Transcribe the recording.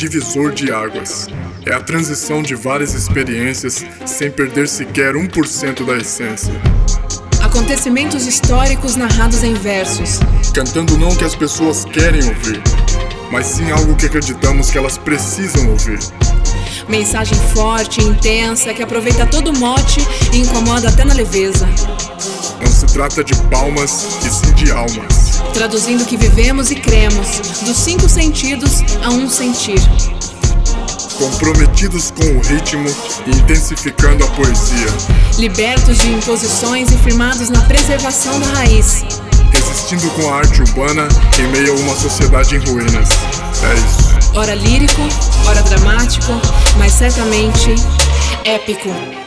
divisor de águas. É a transição de várias experiências sem perder sequer 1% da essência. Acontecimentos históricos narrados em versos. Cantando não o que as pessoas querem ouvir, mas sim algo que acreditamos que elas precisam ouvir. Mensagem forte e intensa que aproveita todo mote e incomoda até na leveza. Não se trata de palmas, e sim de almas. Traduzindo o que vivemos e cremos, dos 5 sentidos a um sentir. Comprometidos com o ritmo e intensificando a poesia. Libertos de imposições e firmados na preservação da raiz. Resistindo com a arte urbana em meio a uma sociedade em ruínas. É isso. Ora lírico, ora dramático, mas certamente épico.